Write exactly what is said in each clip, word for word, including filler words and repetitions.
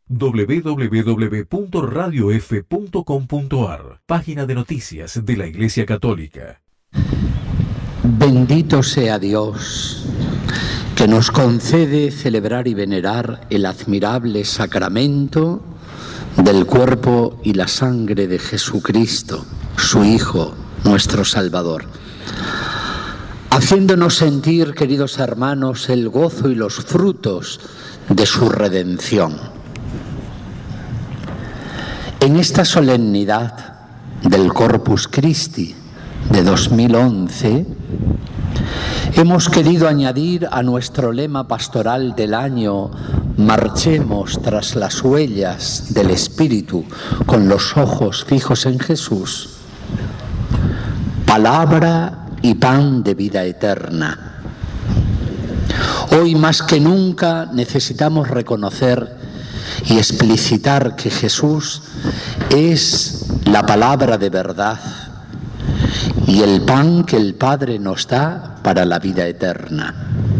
doble u doble u doble u punto radio f punto com punto a r, página de noticias de la Iglesia Católica. Bendito sea Dios, que nos concede celebrar y venerar el admirable sacramento del cuerpo y la sangre de Jesucristo, su Hijo, nuestro Salvador, haciéndonos sentir, queridos hermanos, el gozo y los frutos de su redención. En esta solemnidad del Corpus Christi de dos mil once, hemos querido añadir a nuestro lema pastoral del año «Marchemos tras las huellas del Espíritu con los ojos fijos en Jesús», palabra y pan de vida eterna. Hoy más que nunca necesitamos reconocer y explicitar que Jesús es la palabra de verdad y el pan que el Padre nos da para la vida eterna.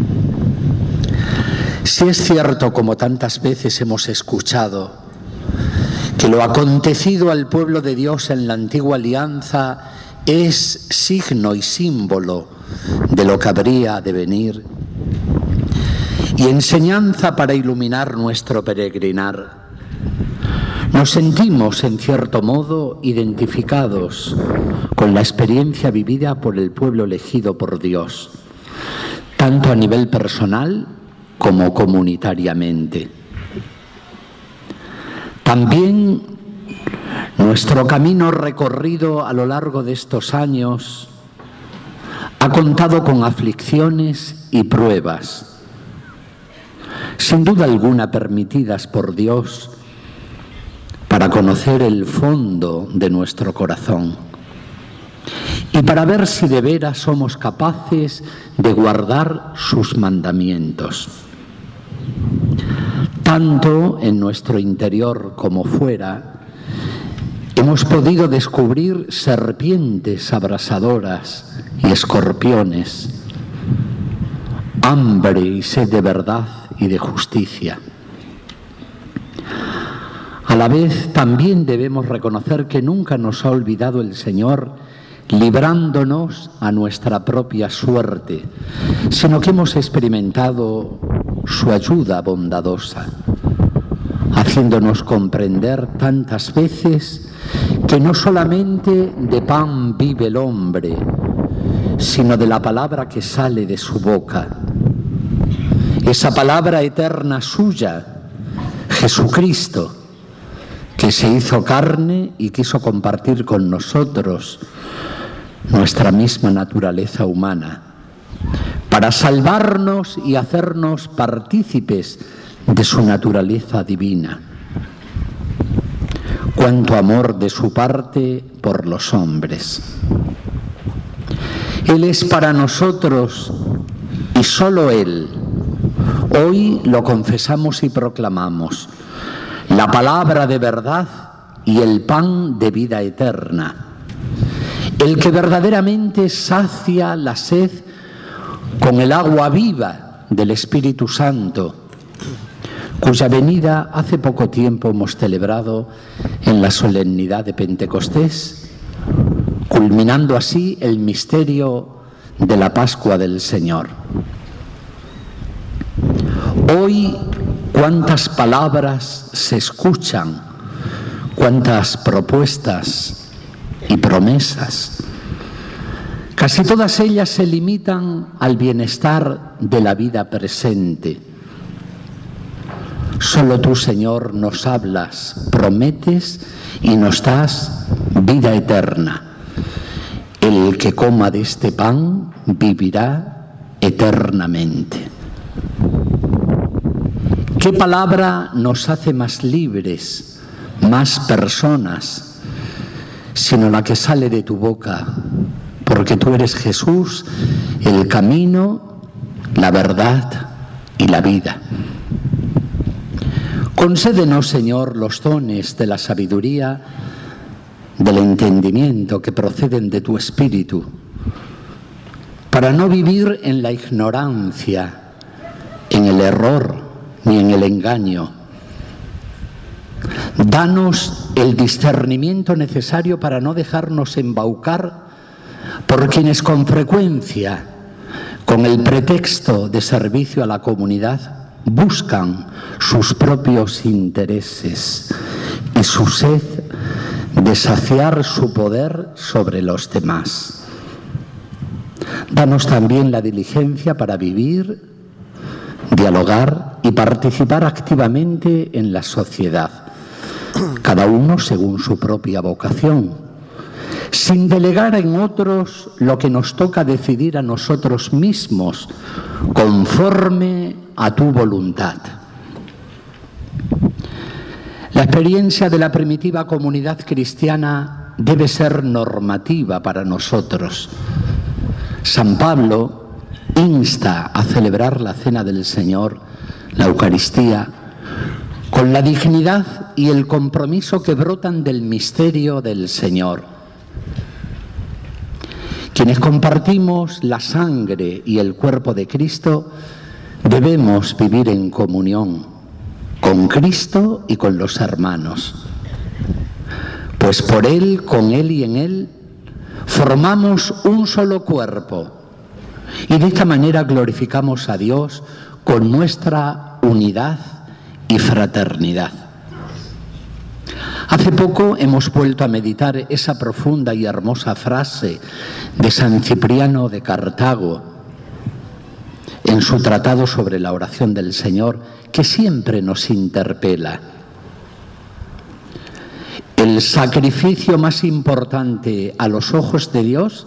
Si es cierto, como tantas veces hemos escuchado, que lo acontecido al pueblo de Dios en la antigua alianza es signo y símbolo de lo que habría de venir y enseñanza para iluminar nuestro peregrinar, nos sentimos, en cierto modo, identificados con la experiencia vivida por el pueblo elegido por Dios, tanto a nivel personal como comunitariamente. También nuestro camino recorrido a lo largo de estos años ha contado con aflicciones y pruebas, sin duda alguna permitidas por Dios para conocer el fondo de nuestro corazón y para ver si de veras somos capaces de guardar sus mandamientos. Tanto en nuestro interior como fuera, hemos podido descubrir serpientes abrasadoras y escorpiones, hambre y sed de verdad y de justicia. A la vez, también debemos reconocer que nunca nos ha olvidado el Señor, librándonos a nuestra propia suerte, sino que hemos experimentado su ayuda bondadosa, haciéndonos comprender tantas veces que no solamente de pan vive el hombre, sino de la palabra que sale de su boca. Esa palabra eterna suya, Jesucristo, que se hizo carne y quiso compartir con nosotros nuestra misma naturaleza humana, para salvarnos y hacernos partícipes de su naturaleza divina. Cuánto amor de su parte por los hombres. Él es para nosotros, y solo Él, hoy lo confesamos y proclamamos, la palabra de verdad y el pan de vida eterna, el que verdaderamente sacia la sed con el agua viva del Espíritu Santo, cuya venida hace poco tiempo hemos celebrado en la solemnidad de Pentecostés, culminando así el misterio de la Pascua del Señor. Hoy, cuántas palabras se escuchan, cuántas propuestas y promesas. Casi todas ellas se limitan al bienestar de la vida presente. Solo tú, Señor, nos hablas, prometes y nos das vida eterna. El que coma de este pan vivirá eternamente. ¿Qué palabra nos hace más libres, más personas, sino la que sale de tu boca? Porque tú eres Jesús, el camino, la verdad y la vida. Concédenos, Señor, los dones de la sabiduría, del entendimiento que proceden de tu Espíritu, para no vivir en la ignorancia, en el error ni en el engaño, Danos el discernimiento necesario para no dejarnos embaucar por quienes con frecuencia, con el pretexto de servicio a la comunidad, buscan sus propios intereses y su sed de saciar su poder sobre los demás. Danos también la diligencia para vivir, dialogar y participar activamente en la sociedad, cada uno según su propia vocación, sin delegar en otros lo que nos toca decidir a nosotros mismos, conforme a tu voluntad. La experiencia de la primitiva comunidad cristiana debe ser normativa para nosotros. San Pablo insta a celebrar la Cena del Señor, la Eucaristía, con la dignidad y el compromiso que brotan del misterio del Señor. Quienes compartimos la sangre y el cuerpo de Cristo, debemos vivir en comunión con Cristo y con los hermanos, pues por Él, con Él y en Él, formamos un solo cuerpo y de esta manera glorificamos a Dios con nuestra unidad y fraternidad. Hace poco hemos vuelto a meditar esa profunda y hermosa frase de San Cipriano de Cartago en su tratado sobre la oración del Señor, que siempre nos interpela. El sacrificio más importante a los ojos de Dios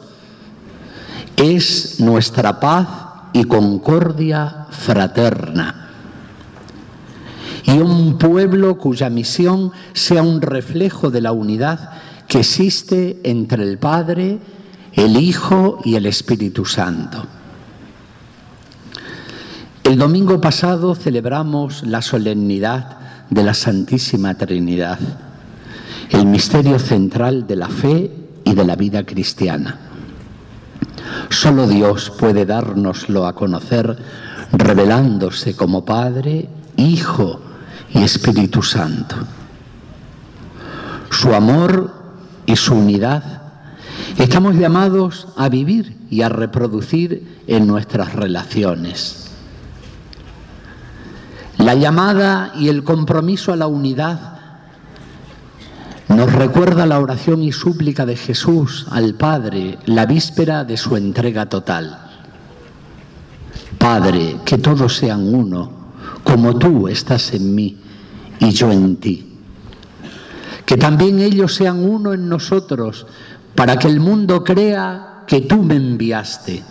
es nuestra paz y concordia fraterna. Y un pueblo cuya misión sea un reflejo de la unidad que existe entre el Padre, el Hijo y el Espíritu Santo. El domingo pasado celebramos la solemnidad de la Santísima Trinidad, el misterio central de la fe y de la vida cristiana. Solo Dios puede dárnoslo a conocer revelándose como Padre, Hijo y Espíritu Santo. Su amor y su unidad estamos llamados a vivir y a reproducir en nuestras relaciones. La llamada y el compromiso a la unidad nos recuerda la oración y súplica de Jesús al Padre la víspera de su entrega total. Padre, que todos sean uno, como tú estás en mí y yo en ti. Que también ellos sean uno en nosotros, para que el mundo crea que tú me enviaste.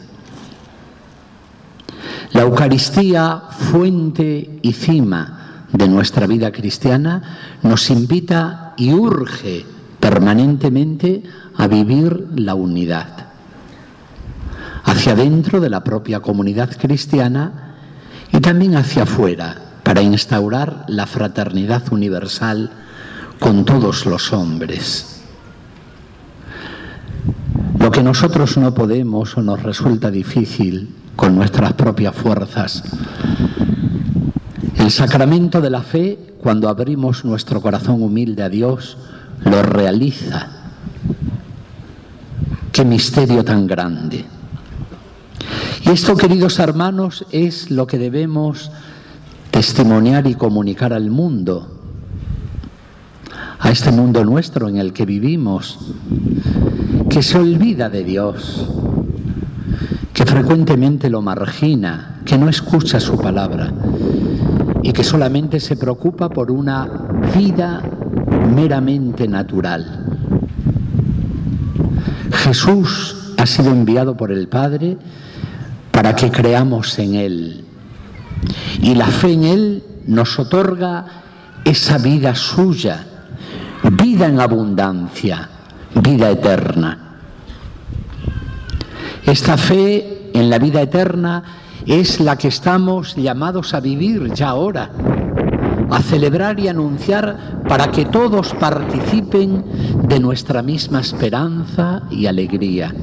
La Eucaristía, fuente y cima de nuestra vida cristiana, nos invita y urge permanentemente a vivir la unidad. Hacia dentro de la propia comunidad cristiana y también hacia afuera, para instaurar la fraternidad universal con todos los hombres. Lo que nosotros no podemos o nos resulta difícil con nuestras propias fuerzas, el sacramento de la fe, cuando abrimos nuestro corazón humilde a Dios, lo realiza. ¡Qué misterio tan grande! Y esto, queridos hermanos, es lo que debemos testimoniar y comunicar al mundo, a este mundo nuestro en el que vivimos, que se olvida de Dios, que frecuentemente lo margina, que no escucha su palabra y que solamente se preocupa por una vida meramente natural. Jesús ha sido enviado por el Padre para que creamos en Él, y la fe en Él nos otorga esa vida suya, vida en abundancia, vida eterna. Esta fe en la vida eterna es la que estamos llamados a vivir ya ahora, a celebrar y anunciar para que todos participen de nuestra misma esperanza y alegría.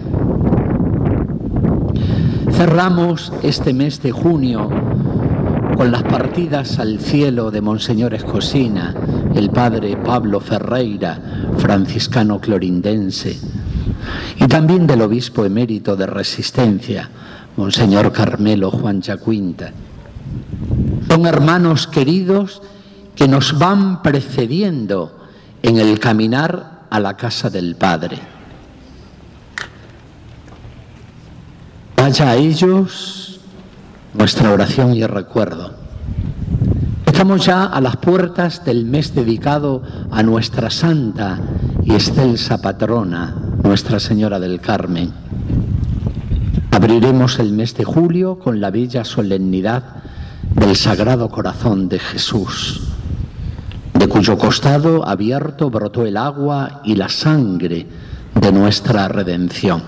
Cerramos este mes de junio con las partidas al cielo de Monseñor Escosina el padre Pablo Ferreira, franciscano clorindense, y también del obispo emérito de Resistencia, Monseñor Carmelo Juan Chacuinta. Son hermanos queridos que nos van precediendo en el caminar a la casa del Padre. Vaya a ellos nuestra oración y recuerdo. Estamos ya a las puertas del mes dedicado a nuestra santa y excelsa patrona, Nuestra Señora del Carmen. Abriremos el mes de julio con la bella solemnidad del Sagrado Corazón de Jesús, de cuyo costado abierto brotó el agua y la sangre de nuestra redención.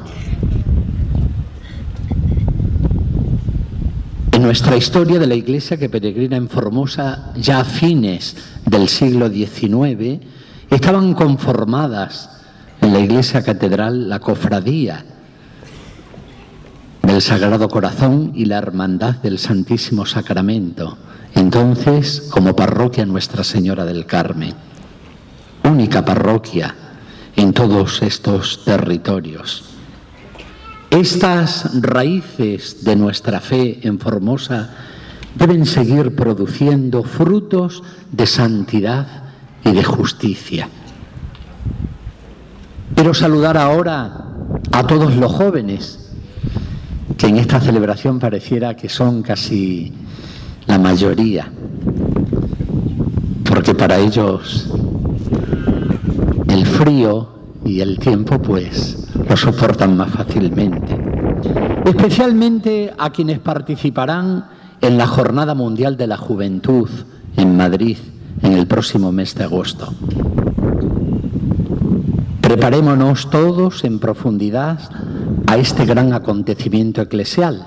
En nuestra historia de la Iglesia que peregrina en Formosa, ya a fines del siglo diecinueve, estaban conformadas en la Iglesia Catedral la cofradía del Sagrado Corazón y la Hermandad del Santísimo Sacramento, entonces como parroquia Nuestra Señora del Carmen, única parroquia en todos estos territorios. Estas raíces de nuestra fe en Formosa deben seguir produciendo frutos de santidad y de justicia. Quiero saludar ahora a todos los jóvenes, que en esta celebración pareciera que son casi la mayoría, porque para ellos el frío y el tiempo pues lo soportan más fácilmente. Especialmente a quienes participarán en la Jornada Mundial de la Juventud en Madrid en el próximo mes de agosto. Preparémonos todos en profundidad a este gran acontecimiento eclesial.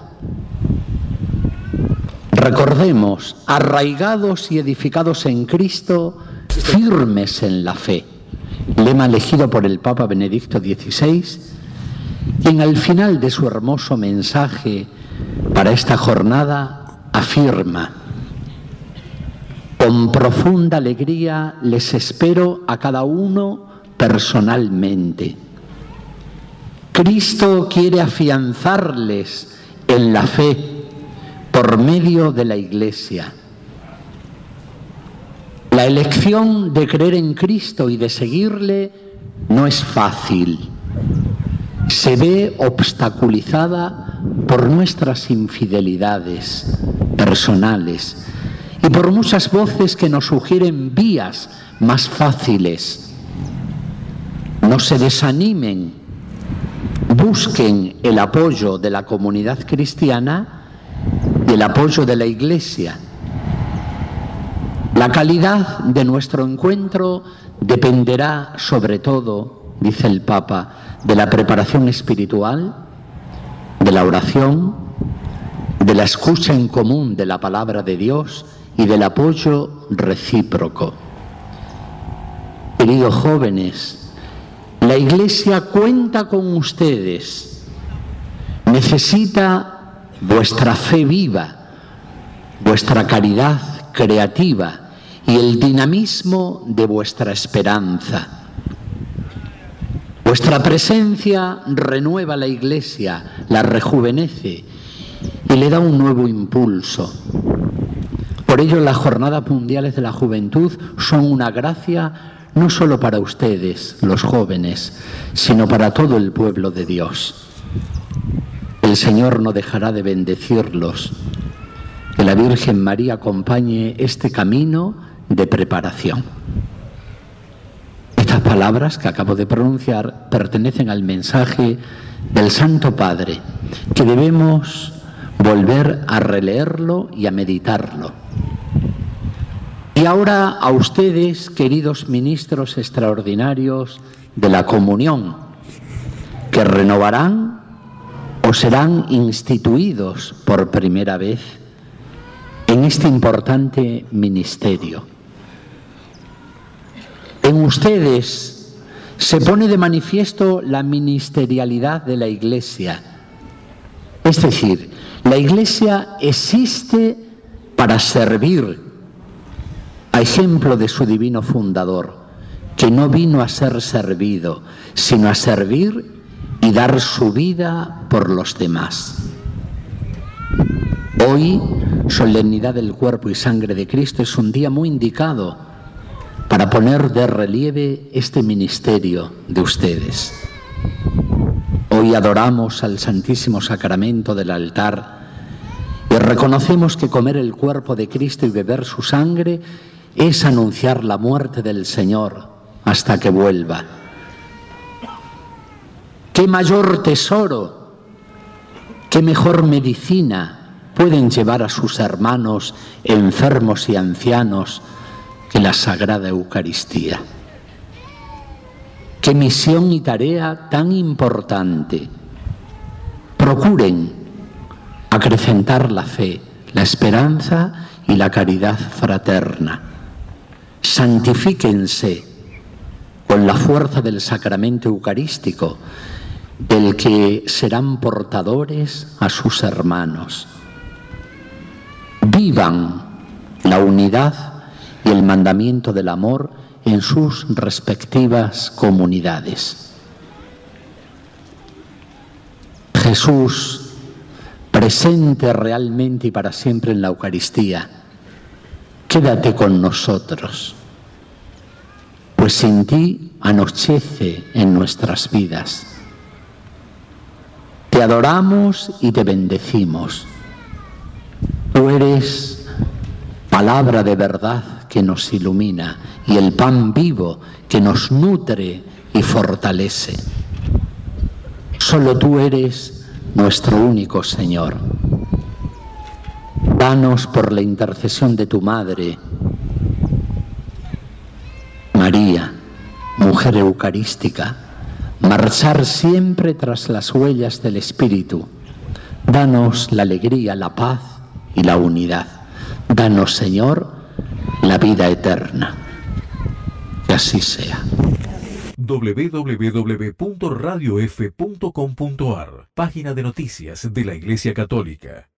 Recordemos, arraigados y edificados en Cristo, firmes en la fe, lema elegido por el Papa Benedicto dieciséis, quien al final de su hermoso mensaje para esta jornada afirma: con profunda alegría les espero a cada uno personalmente. Cristo quiere afianzarles en la fe por medio de la Iglesia. La elección de creer en Cristo y de seguirle no es fácil. Se ve obstaculizada por nuestras infidelidades personales y por muchas voces que nos sugieren vías más fáciles. No se desanimen, busquen el apoyo de la comunidad cristiana y el apoyo de la Iglesia. La calidad de nuestro encuentro dependerá sobre todo, dice el Papa, de la preparación espiritual, de la oración, de la escucha en común de la palabra de Dios y del apoyo recíproco. Queridos jóvenes, la Iglesia cuenta con ustedes, necesita vuestra fe viva, vuestra caridad creativa y el dinamismo de vuestra esperanza. Vuestra presencia renueva la Iglesia, la rejuvenece y le da un nuevo impulso. Por ello, las Jornadas Mundiales de la Juventud son una gracia no solo para ustedes, los jóvenes, sino para todo el pueblo de Dios. El Señor no dejará de bendecirlos. Que la Virgen María acompañe este camino de preparación. Estas palabras que acabo de pronunciar pertenecen al mensaje del Santo Padre, que debemos volver a releerlo y a meditarlo. Y ahora a ustedes, queridos ministros extraordinarios de la comunión, que renovarán o serán instituidos por primera vez en este importante ministerio. En ustedes se pone de manifiesto la ministerialidad de la Iglesia. Es decir, la Iglesia existe para servir, a ejemplo de su divino fundador, que no vino a ser servido, sino a servir y dar su vida por los demás. Hoy, solemnidad del cuerpo y sangre de Cristo, es un día muy indicado para poner de relieve este ministerio de ustedes. Hoy adoramos al Santísimo Sacramento del altar y reconocemos que comer el cuerpo de Cristo y beber su sangre es anunciar la muerte del Señor hasta que vuelva. ¿Qué mayor tesoro, qué mejor medicina pueden llevar a sus hermanos enfermos y ancianos que la Sagrada Eucaristía? ¿Qué misión y tarea tan importante? Procuren acrecentar la fe, la esperanza y la caridad fraterna. Santifíquense con la fuerza del sacramento eucarístico, del que serán portadores a sus hermanos. Vivan la unidad y el mandamiento del amor en sus respectivas comunidades. Jesús, presente realmente y para siempre en la Eucaristía, quédate con nosotros, pues sin ti anochece en nuestras vidas. Te adoramos y te bendecimos. Tú eres palabra de verdad que nos ilumina y el pan vivo que nos nutre y fortalece. Solo tú eres nuestro único Señor. Danos por la intercesión de tu Madre, María, mujer eucarística, marchar siempre tras las huellas del Espíritu. Danos la alegría, la paz y la unidad. Danos, Señor, la vida eterna. Que así sea. doble u doble u doble u punto radio f punto com punto a r, página de noticias de la Iglesia Católica.